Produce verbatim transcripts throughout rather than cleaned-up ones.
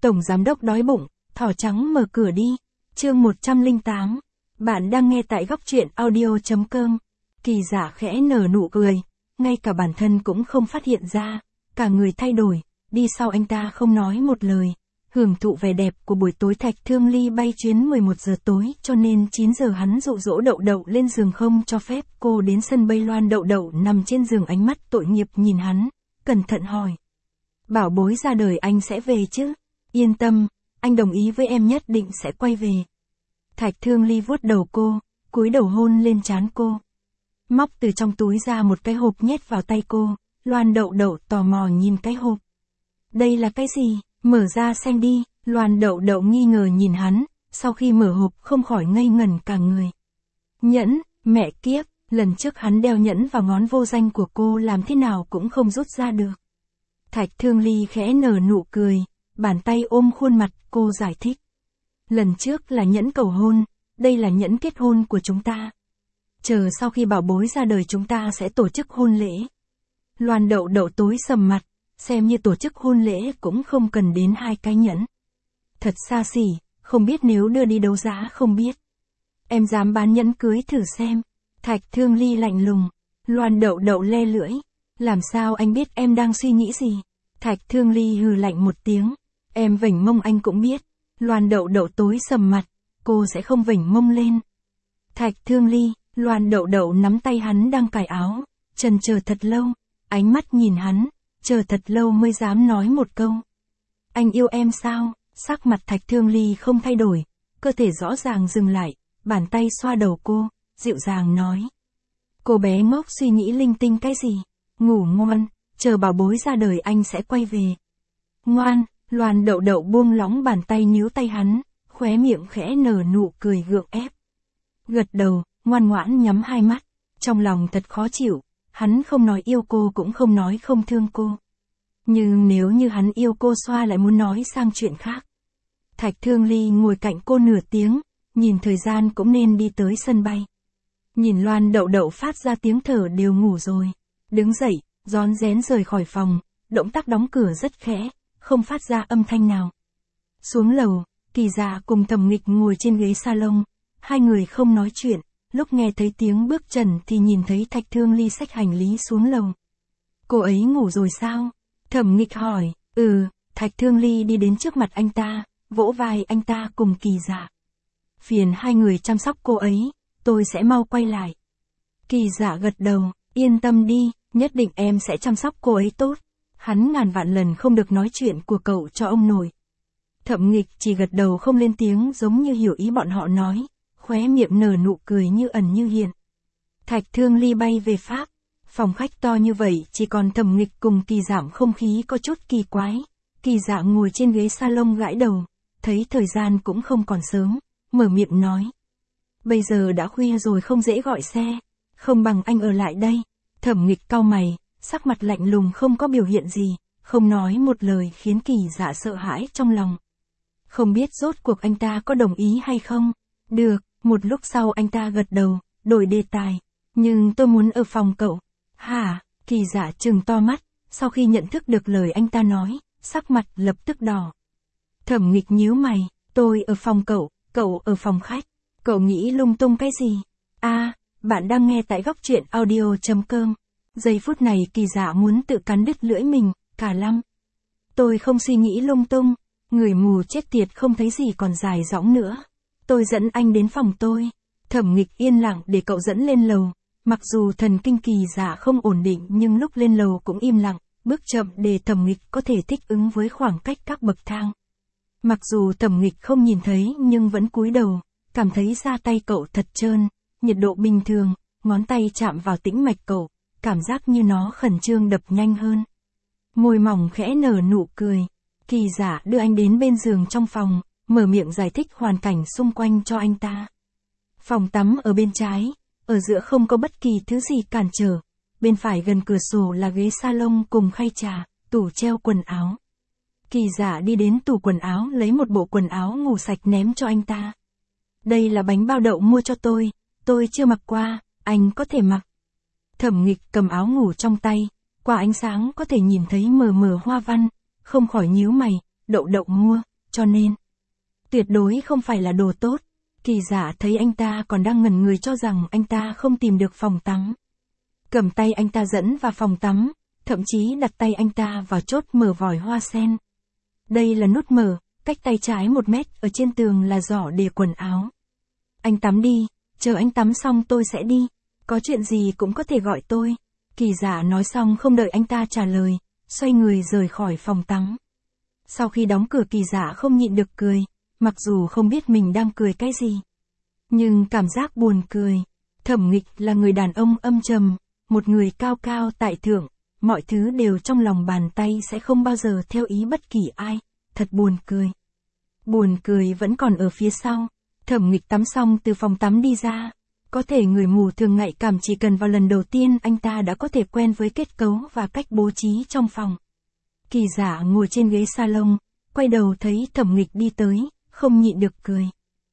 Tổng giám đốc đói bụng, thỏ trắng mở cửa đi. Chương một trăm lẻ tám. Bạn đang nghe tại góc truyện audio chấm com. Kỳ Dạ khẽ nở nụ cười, ngay cả bản thân cũng không phát hiện ra, cả người thay đổi, đi sau anh ta không nói một lời, hưởng thụ vẻ đẹp của buổi tối. Thạch Thương Ly bay chuyến mười một giờ tối, cho nên chín giờ hắn dụ dỗ Đậu Đậu lên giường không cho phép cô đến sân bay loan. Đậu Đậu nằm trên giường, ánh mắt tội nghiệp nhìn hắn, cẩn thận hỏi: bảo bối ra đời anh sẽ về chứ? Yên tâm, anh đồng ý với em, nhất định sẽ quay về. Thạch Thương Ly vuốt đầu cô, cúi đầu hôn lên trán cô. Móc từ trong túi ra một cái hộp nhét vào tay cô. Loan Đậu Đậu tò mò nhìn cái hộp. Đây là cái gì? Mở ra xem đi. Loan Đậu Đậu nghi ngờ nhìn hắn, sau khi mở hộp không khỏi ngây ngẩn cả người. Nhẫn, mẹ kiếp, lần trước hắn đeo nhẫn vào ngón vô danh của cô làm thế nào cũng không rút ra được. Thạch Thương Ly khẽ nở nụ cười, bàn tay ôm khuôn mặt, cô giải thích. Lần trước là nhẫn cầu hôn, đây là nhẫn kết hôn của chúng ta. Chờ sau khi bảo bối ra đời chúng ta sẽ tổ chức hôn lễ. Loan Đậu Đậu tối sầm mặt, xem như tổ chức hôn lễ cũng không cần đến hai cái nhẫn. Thật xa xỉ, không biết nếu đưa đi đấu giá không biết. Em dám bán nhẫn cưới thử xem. Thạch Thương Ly lạnh lùng. Loan Đậu Đậu le lưỡi. Làm sao anh biết em đang suy nghĩ gì? Thạch Thương Ly hừ lạnh một tiếng. Em vểnh mông anh cũng biết. Loan Đậu Đậu tối sầm mặt, cô sẽ không vểnh mông lên. Thạch Thương Ly. Loan Đậu Đậu nắm tay hắn đang cài áo, chần chờ thật lâu, ánh mắt nhìn hắn, chờ thật lâu mới dám nói một câu. Anh yêu em sao? Sắc mặt Thạch Thương Ly không thay đổi, cơ thể rõ ràng dừng lại, bàn tay xoa đầu cô, dịu dàng nói. Cô bé ngốc suy nghĩ linh tinh cái gì? Ngủ ngoan, chờ bảo bối ra đời anh sẽ quay về. Ngoan. Loan Đậu Đậu buông lỏng bàn tay níu tay hắn, khóe miệng khẽ nở nụ cười gượng ép. Gật đầu, ngoan ngoãn nhắm hai mắt, trong lòng thật khó chịu, hắn không nói yêu cô cũng không nói không thương cô. Nhưng nếu như hắn yêu cô xoa lại muốn nói sang chuyện khác. Thạch Thương Ly ngồi cạnh cô nửa tiếng, nhìn thời gian cũng nên đi tới sân bay. Nhìn Loan Đậu Đậu phát ra tiếng thở đều ngủ rồi, đứng dậy, rón rén rời khỏi phòng, động tác đóng cửa rất khẽ, không phát ra âm thanh nào. Xuống lầu, Kỳ Dạ cùng Thẩm Nghịch ngồi trên ghế salon, hai người không nói chuyện, lúc nghe thấy tiếng bước chân thì nhìn thấy Thạch Thương Ly xách hành lý xuống lầu. Cô ấy ngủ rồi sao? Thẩm Nghịch hỏi. Ừ. Thạch Thương Ly đi đến trước mặt anh ta, vỗ vai anh ta cùng Kỳ Dạ. Phiền hai người chăm sóc cô ấy, tôi sẽ mau quay lại. Kỳ Dạ gật đầu, yên tâm đi, nhất định em sẽ chăm sóc cô ấy tốt. Hắn ngàn vạn lần không được nói chuyện của cậu cho ông nội. Thẩm Nghịch chỉ gật đầu không lên tiếng, giống như hiểu ý bọn họ nói, khóe miệng nở nụ cười như ẩn như hiện. Thạch Thương Ly bay về Pháp, phòng khách to như vậy chỉ còn Thẩm Nghịch cùng Kỳ Giảm, không khí có chút kỳ quái. Kỳ Dạ ngồi trên ghế salon gãi đầu, thấy thời gian cũng không còn sớm, mở miệng nói. Bây giờ đã khuya rồi, không dễ gọi xe, không bằng anh ở lại đây. Thẩm Nghịch cau mày, sắc mặt lạnh lùng không có biểu hiện gì, không nói một lời khiến Kỳ Dạ sợ hãi trong lòng. Không biết rốt cuộc anh ta có đồng ý hay không? Được, một lúc sau anh ta gật đầu, đổi đề tài. Nhưng tôi muốn ở phòng cậu. Hả? Kỳ Dạ trừng to mắt, sau khi nhận thức được lời anh ta nói, sắc mặt lập tức đỏ. Thẩm Nghịch nhíu mày, tôi ở phòng cậu, cậu ở phòng khách. Cậu nghĩ lung tung cái gì? À, bạn đang nghe tại góc truyện audio chấm com. Giây phút này Kỳ Dạ muốn tự cắn đứt lưỡi mình, cả lăm. Tôi không suy nghĩ lung tung, người mù chết tiệt không thấy gì còn dài dõng nữa. Tôi dẫn anh đến phòng tôi. Thẩm Nghịch yên lặng để cậu dẫn lên lầu, mặc dù thần kinh Kỳ Dạ không ổn định nhưng lúc lên lầu cũng im lặng, bước chậm để Thẩm Nghịch có thể thích ứng với khoảng cách các bậc thang. Mặc dù Thẩm Nghịch không nhìn thấy nhưng vẫn cúi đầu, cảm thấy da tay cậu thật trơn, nhiệt độ bình thường, ngón tay chạm vào tĩnh mạch cậu, cảm giác như nó khẩn trương đập nhanh hơn. Môi mỏng khẽ nở nụ cười. Kỳ Dạ đưa anh đến bên giường trong phòng, mở miệng giải thích hoàn cảnh xung quanh cho anh ta. Phòng tắm ở bên trái, ở giữa không có bất kỳ thứ gì cản trở, bên phải gần cửa sổ là ghế salon cùng khay trà, tủ treo quần áo. Kỳ Dạ đi đến tủ quần áo lấy một bộ quần áo ngủ sạch ném cho anh ta. Đây là bánh bao đậu mua cho tôi, tôi chưa mặc qua, anh có thể mặc. Thẩm Nghịch cầm áo ngủ trong tay, qua ánh sáng có thể nhìn thấy mờ mờ hoa văn, không khỏi nhíu mày, Đậu Đậu mua, cho nên, tuyệt đối không phải là đồ tốt. Kỳ Dạ thấy anh ta còn đang ngẩn người cho rằng anh ta không tìm được phòng tắm. Cầm tay anh ta dẫn vào phòng tắm, thậm chí đặt tay anh ta vào chốt mở vòi hoa sen. Đây là nút mở, cách tay trái một mét, ở trên tường là giỏ để quần áo. Anh tắm đi, chờ anh tắm xong tôi sẽ đi, có chuyện gì cũng có thể gọi tôi. Kỳ Dạ nói xong không đợi anh ta trả lời, xoay người rời khỏi phòng tắm. Sau khi đóng cửa Kỳ Dạ không nhịn được cười, mặc dù không biết mình đang cười cái gì. Nhưng cảm giác buồn cười. Thẩm Nghịch là người đàn ông âm trầm, một người cao cao tại thượng, mọi thứ đều trong lòng bàn tay sẽ không bao giờ theo ý bất kỳ ai, thật buồn cười. Buồn cười vẫn còn ở phía sau. Thẩm Nghịch tắm xong từ phòng tắm đi ra. Có thể người mù thường nhạy cảm, chỉ cần vào lần đầu tiên anh ta đã có thể quen với kết cấu và cách bố trí trong phòng. Kỳ Dạ ngồi trên ghế salon, quay đầu thấy Thẩm Nghịch đi tới, không nhịn được cười.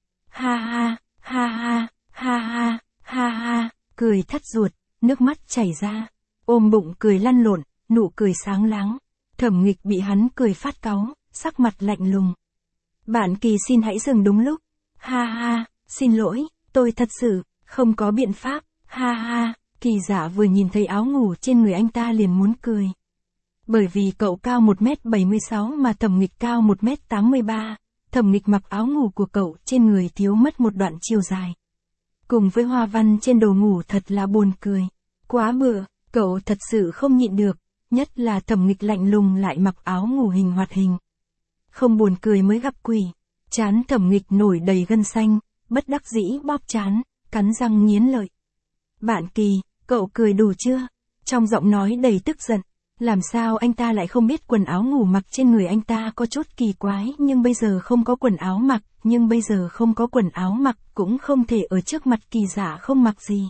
Ha ha, ha ha, ha ha, ha ha, cười thắt ruột, nước mắt chảy ra, ôm bụng cười lăn lộn, nụ cười sáng láng. Thẩm Nghịch bị hắn cười phát cáu, sắc mặt lạnh lùng. Bạn Kỳ xin hãy dừng đúng lúc. Ha ha, xin lỗi, tôi thật sự không có biện pháp. Ha ha, Kỳ Dạ vừa nhìn thấy áo ngủ trên người anh ta liền muốn cười. Bởi vì cậu cao một mét bảy mươi sáu mà Thẩm Nghịch cao một mét tám mươi ba, Thẩm Nghịch mặc áo ngủ của cậu trên người thiếu mất một đoạn chiều dài. Cùng với hoa văn trên đồ ngủ thật là buồn cười. Quá bựa, cậu thật sự không nhịn được, nhất là Thẩm Nghịch lạnh lùng lại mặc áo ngủ hình hoạt hình. Không buồn cười mới gặp quỷ. Trán Thẩm Nghịch nổi đầy gân xanh, bất đắc dĩ bóp trán, cắn răng nghiến lợi. Bạn Kỳ, cậu cười đủ chưa? Trong giọng nói đầy tức giận. Làm sao anh ta lại không biết quần áo ngủ mặc trên người anh ta có chút kỳ quái, nhưng bây giờ không có quần áo mặc, nhưng bây giờ không có quần áo mặc cũng không thể ở trước mặt Kỳ Dạ không mặc gì.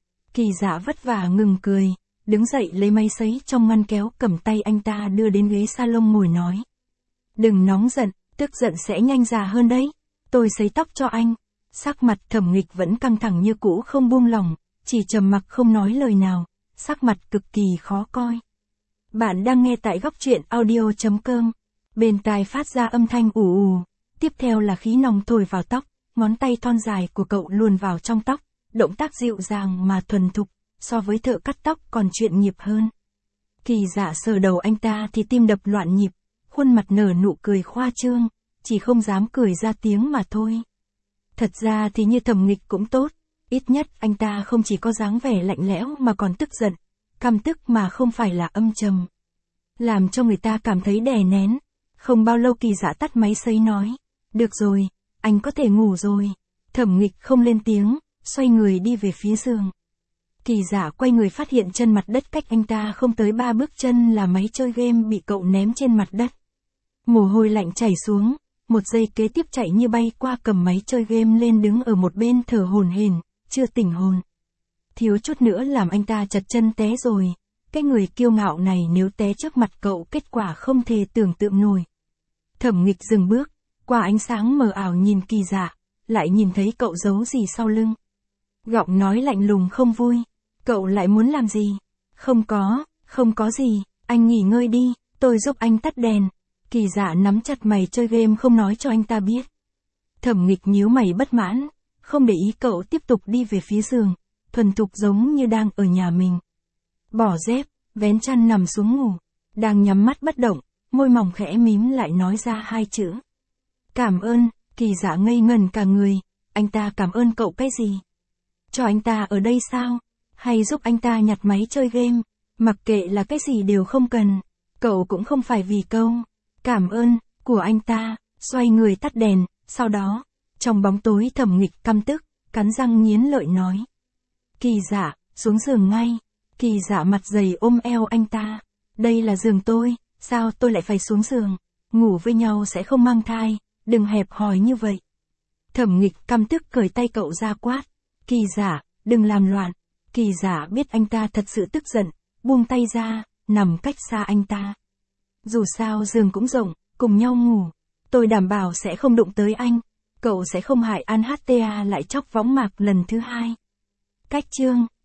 Kỳ Dạ vất vả ngừng cười, đứng dậy lấy máy sấy trong ngăn kéo, cầm tay anh ta đưa đến ghế salon ngồi nói. Đừng nóng giận, tức giận sẽ nhanh già hơn đấy. Tôi sấy tóc cho anh. Sắc mặt Thẩm Nghịch vẫn căng thẳng như cũ không buông lỏng, chỉ trầm mặc không nói lời nào, sắc mặt cực kỳ khó coi. Bạn đang nghe tại góc truyện audio chấm com. Bên tai phát ra âm thanh ù ù, tiếp theo là khí nòng thổi vào tóc, ngón tay thon dài của cậu luồn vào trong tóc, động tác dịu dàng mà thuần thục, so với thợ cắt tóc còn chuyên nghiệp hơn. Kỳ Dạ sờ đầu anh ta thì tim đập loạn nhịp, khuôn mặt nở nụ cười khoa trương, chỉ không dám cười ra tiếng mà thôi. Thật ra thì như Thẩm Nghịch cũng tốt, ít nhất anh ta không chỉ có dáng vẻ lạnh lẽo mà còn tức giận, căm tức mà không phải là âm trầm. Làm cho người ta cảm thấy đè nén. Không bao lâu Kỳ Dạ tắt máy sấy nói. Được rồi, anh có thể ngủ rồi. Thẩm Nghịch không lên tiếng, xoay người đi về phía giường. Kỳ Dạ quay người phát hiện chân mặt đất cách anh ta không tới ba bước chân là máy chơi game bị cậu ném trên mặt đất. Mồ hôi lạnh chảy xuống, một giây kế tiếp chạy như bay qua cầm máy chơi game lên đứng ở một bên thở hổn hển, chưa tỉnh hồn. Thiếu chút nữa làm anh ta chật chân té rồi. Cái người kiêu ngạo này nếu té trước mặt cậu kết quả không thể tưởng tượng nổi. Thẩm Nghịch dừng bước, qua ánh sáng mờ ảo nhìn Kỳ Dạ, lại nhìn thấy cậu giấu gì sau lưng. Giọng nói lạnh lùng không vui. Cậu lại muốn làm gì? Không có, không có gì, anh nghỉ ngơi đi, tôi giúp anh tắt đèn. Kỳ Dạ nắm chặt mày chơi game không nói cho anh ta biết. Thẩm Nghịch nhíu mày bất mãn, không để ý cậu tiếp tục đi về phía giường, thuần thục giống như đang ở nhà mình. Bỏ dép, vén chăn nằm xuống ngủ, đang nhắm mắt bất động, môi mỏng khẽ mím lại nói ra hai chữ. Cảm ơn. Kỳ Dạ ngây ngẩn cả người, anh ta cảm ơn cậu cái gì? Cho anh ta ở đây sao? Hay giúp anh ta nhặt máy chơi game? Mặc kệ là cái gì đều không cần, cậu cũng không phải vì câu cảm ơn của anh ta, xoay người tắt đèn, sau đó, trong bóng tối Thẩm Nghịch căm tức, cắn răng nghiến lợi nói. Kỳ Dạ, xuống giường ngay. Kỳ Dạ mặt dày ôm eo anh ta. Đây là giường tôi, sao tôi lại phải xuống giường? Ngủ với nhau sẽ không mang thai, đừng hẹp hòi như vậy. Thẩm Nghịch căm tức cởi tay cậu ra quát. Kỳ Dạ, đừng làm loạn. Kỳ Dạ biết anh ta thật sự tức giận, buông tay ra, nằm cách xa anh ta. Dù sao giường cũng rộng, cùng nhau ngủ. Tôi đảm bảo sẽ không đụng tới anh. Cậu sẽ không hại An hát tê a lại chóc võng mạc lần thứ hai. Cách chương